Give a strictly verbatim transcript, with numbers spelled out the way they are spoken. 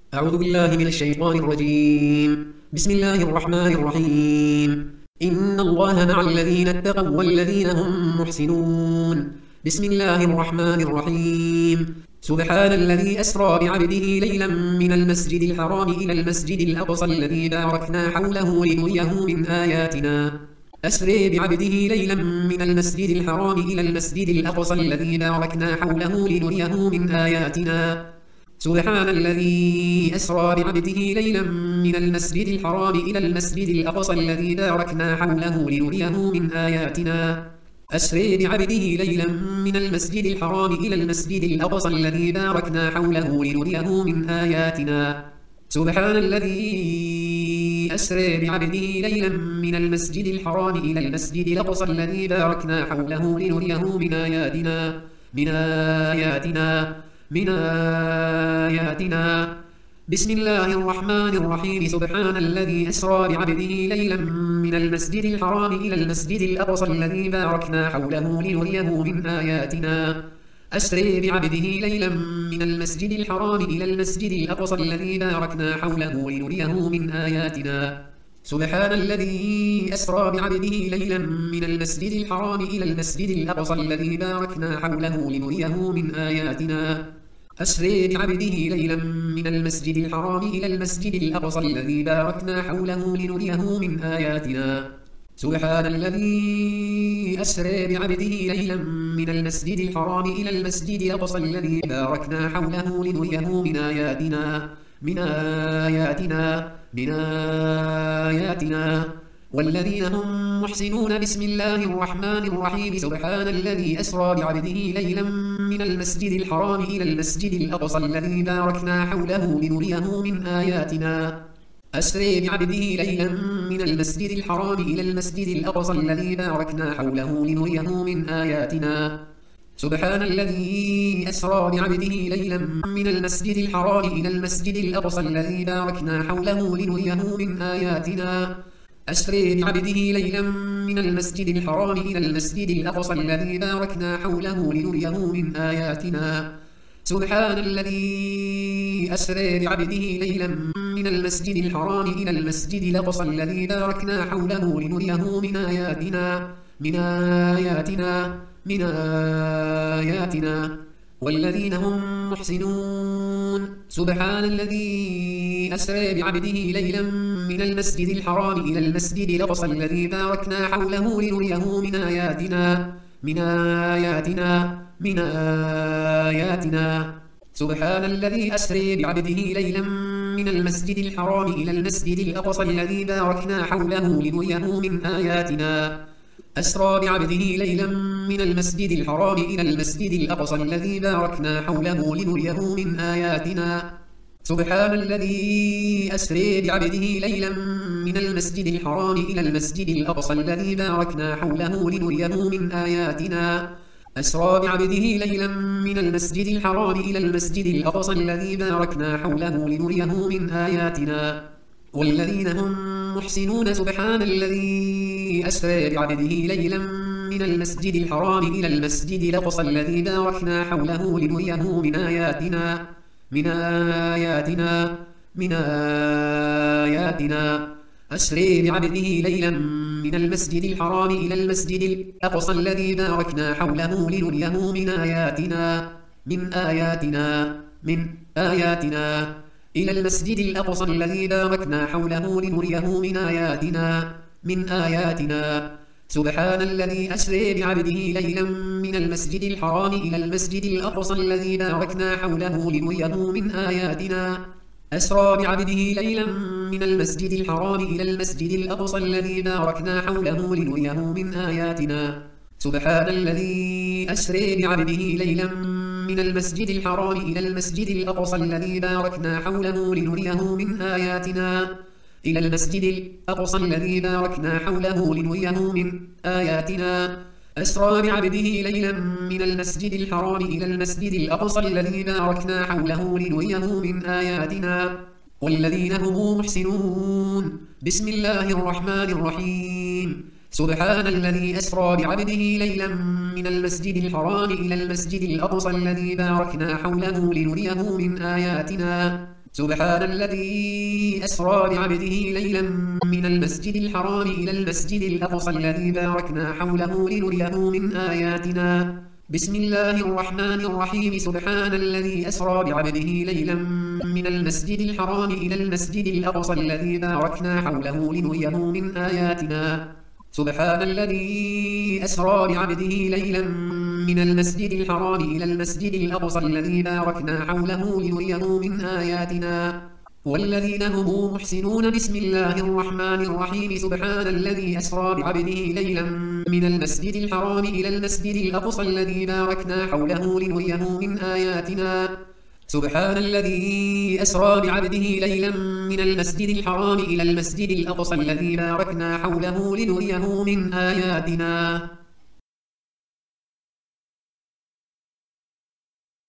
أعوذ بالله من الشيطان الرجيم. بسم الله الرحمن الرحيم. إن الله مع الذين اتقوا والذين هم محسنون. بسم الله الرحمن الرحيم. سبحان الذي أسرى بعبده ليلا من المسجد الحرام إلى المسجد الأقصى الذي باركنا حوله لنريه من آياتنا. أسري بعبده ليلا من المسجد الحرام إلى المسجد الأقصى الذي باركنا حوله لنريه من آياتنا. سبحان الذي أسرى بعبده ليلا من المسجد الحرام إلى المسجد الأقصى الذي باركنا حوله لنريه من آياتنا. أسري بعبده ليلا من المسجد الحرام إلى المسجد الأقصى الذي باركنا حوله لنريه من آياتنا. سبحان الذي أسري بعبده ليلا من المسجد الحرام إلى المسجد الأقصى الذي باركنا حوله لنريه من آياتنا من آياتنا من آياتنا. بسم الله الرحمن الرحيم. سبحان الذي أسرى بعبده ليلا من المسجد الحرام إلى المسجد الأقصى الذي باركنا حوله لنريه من آياتنا. أسري بعبده ليلا من المسجد الحرام إلى المسجد الأقصى الذي باركنا حوله لنريه من آياتنا. سبحان الذي أسرى بعبده ليلا من المسجد الحرام إلى المسجد الأقصى الذي باركنا حوله لنريه من آياتنا. أسري بعبده ليلا من المسجد الحرام إلى المسجد الأقصى الذي باركنا حوله لنريه من آياتنا. سبحان الذي أسري بعبده ليلا من المسجد الحرام إلى المسجد الأقصى الذي باركنا حوله لنريه من آياتنا من آياتنا من آياتنا. والذين هم محسنون. بسم الله الرحمن الرحيم. سبحان الذي أسرى بعبده ليلا من المسجد الحرام إلى المسجد الأقصى الذي باركنا حوله لنريه من آياتنا. أسري بعبده ليلا من المسجد الحرام إلى المسجد الأقصى الذي باركنا حوله لنريه من آياتنا. سبحان الذي أسرى بعبده ليلا من المسجد الحرام إلى المسجد الأقصى الذي باركنا حوله لنريه من آياتنا. أسري بعبده ليلا من المسجد الحرام إلى المسجد الأقصى الذي باركنا حوله لنريه من آياتنا. سبحان الذي أسري بعبده ليلا من المسجد الحرام إلى المسجد الأقصى الذي باركنا حوله لنريه من آياتنا من آياتنا من آياتنا. والذين هم محسنون. سبحان الذي أسرى بعبده ليلا من المسجد الحرام إلى المسجد الأقصى الذي باركنا حوله لنريه من آياتنا من آياتنا من آياتنا. سبحان الذي أسرى بعبده ليلا من المسجد الحرام إلى المسجد الأقصى الذي باركنا حوله لنريه من آياتنا. أسرى بعبده ليلا من المسجد الحرام إلى المسجد الأقصى الذي باركنا حوله لنريه من آياتنا. سبحان الذي أسرى بعبده ليلا من المسجد الحرام إلى المسجد الأقصى الذي باركنا حوله لنريه من آياتنا. أسرى بعبده ليلا من المسجد الحرام إلى المسجد الأقصى الذي باركنا حوله لنريه من آياتنا. والذين هم محسنون. سبحان الذي أسرى بعبده ليلا من المسجد الحرام إلى المسجد الأقصى الذي باركنا حوله لنريه من آياتنا من آياتنا من آياتنا. أسرى بعبده ليلا من المسجد الحرام إلى المسجد الأقصى الذي باركنا حوله لنريه من آياتنا من آياتنا من آياتنا. إلى المسجد الأقصى الذي باركنا حوله لنريه من آياتنا من آياتنا. سبحان الذي أسرى بعبده ليلا من المسجد الحرام إلى المسجد الأقصى الذي باركنا حوله لنريه من آياتنا. أسرى بعبده ليلا من المسجد الحرام إلى المسجد الأقصى الذي باركنا حوله لنريه من آياتنا. سبحان الذي أسرى بعبده ليلا من المسجد الحرام إلى المسجد الأقصى الذي باركنا حوله لنريه من آياتنا. إلى المسجد الأقصى الذي باركنا حوله لنريه من آياتنا. أسرى بعبده ليلا من المسجد الحرام إلى المسجد الأقصى الذي باركنا حوله لنريه من آياتنا. والذين هم محسنون. بسم الله الرحمن الرحيم. سبحان الذي أسرى بعبده ليلا من المسجد الحرام إلى المسجد الأقصى الذي باركنا حوله لنريه من آياتنا سبحان الذي أسرى بعبده ليلا من المسجد الحرام إلى المسجد الأقصى الذي باركنا حوله لنريه من آياتنا بسم الله الرحمن الرحيم سبحان الذي أسرى بعبده ليلا من المسجد الحرام إلى المسجد الأقصى الذي باركنا حوله لنريه من آياتنا سبحان الذي أسرى بعبده ليلا من المسجد الحرام إلى المسجد الأقصى الذي باركنا حوله لنريه من آياتنا والذين هم محسنون بسم الله الرحمن الرحيم سبحان الذي أسرى بعبده ليلا من المسجد الحرام إلى المسجد الأقصى الذي باركنا حوله لنريه من آياتنا سبحان الذي أسرى بعبده ليلا من المسجد الحرام إلى المسجد الأقصى الذي باركنا حوله لنريه من آياتنا